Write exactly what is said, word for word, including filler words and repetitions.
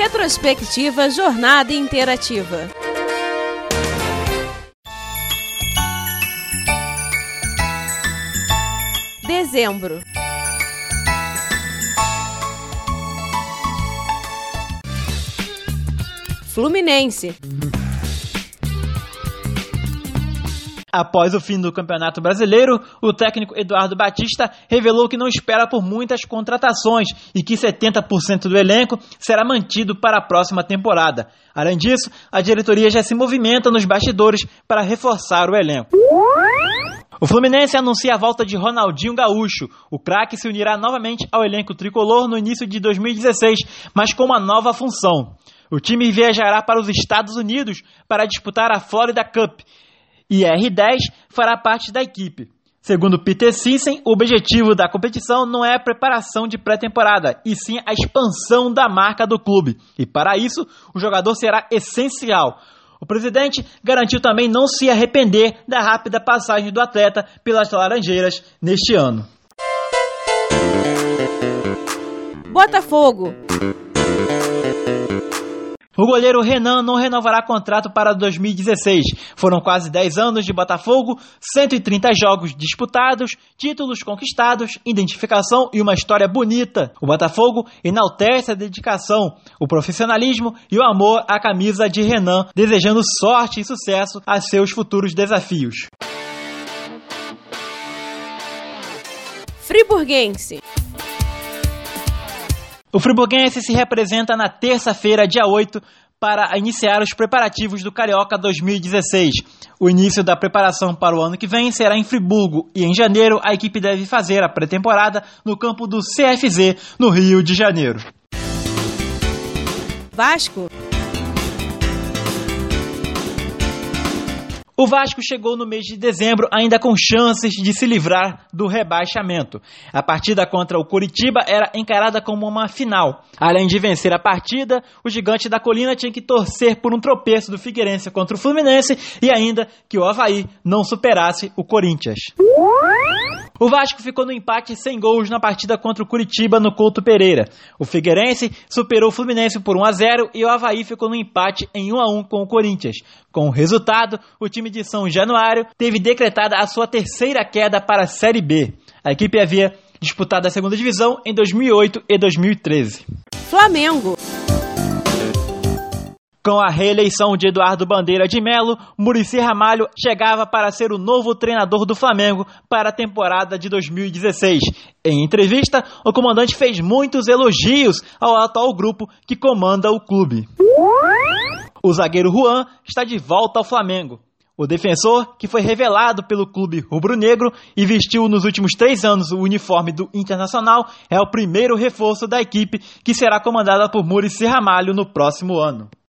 Retrospectiva Jornada Interativa. Dezembro. Fluminense. Após o fim do Campeonato Brasileiro, o técnico Eduardo Batista revelou que não espera por muitas contratações e que setenta por cento do elenco será mantido para a próxima temporada. Além disso, a diretoria já se movimenta nos bastidores para reforçar o elenco. O Fluminense anuncia a volta de Ronaldinho Gaúcho. O craque se unirá novamente ao elenco tricolor no início de dois mil e dezesseis, mas com uma nova função. O time viajará para os Estados Unidos para disputar a Florida Cup e R dez fará parte da equipe. Segundo Peter Sissem, o objetivo da competição não é a preparação de pré-temporada, e sim a expansão da marca do clube. E para isso, o jogador será essencial. O presidente garantiu também não se arrepender da rápida passagem do atleta pelas Laranjeiras neste ano. Botafogo. O goleiro Renan não renovará contrato para dois mil e dezesseis. Foram quase dez anos de Botafogo, cento e trinta jogos disputados, títulos conquistados, identificação e uma história bonita. O Botafogo enaltece a dedicação, o profissionalismo e o amor à camisa de Renan, desejando sorte e sucesso a seus futuros desafios. Friburguense. O Friburguense se representa na terça-feira, dia oito, para iniciar os preparativos do Carioca dois mil e dezesseis. O início da preparação para o ano que vem será em Friburgo e, em janeiro, a equipe deve fazer a pré-temporada no campo do C F Z, no Rio de Janeiro. Vasco. O Vasco chegou no mês de dezembro ainda com chances de se livrar do rebaixamento. A partida contra o Coritiba era encarada como uma final. Além de vencer a partida, o Gigante da Colina tinha que torcer por um tropeço do Figueirense contra o Fluminense e ainda que o Avaí não superasse o Corinthians. O Vasco ficou no empate sem gols na partida contra o Coritiba no Couto Pereira. O Figueirense superou o Fluminense por um a zero e o Avaí ficou no empate em um a um com o Corinthians. Com o resultado, o time de São Januário teve decretada a sua terceira queda para a Série B. A equipe havia disputado a segunda divisão em dois mil e oito e dois mil e treze. Flamengo. Com a reeleição de Eduardo Bandeira de Melo, Muricy Ramalho chegava para ser o novo treinador do Flamengo para a temporada de dois mil e dezesseis. Em entrevista, o comandante fez muitos elogios ao atual grupo que comanda o clube. O zagueiro Juan está de volta ao Flamengo. O defensor, que foi revelado pelo clube rubro-negro e vestiu nos últimos três anos o uniforme do Internacional, é o primeiro reforço da equipe que será comandada por Muricy Ramalho no próximo ano.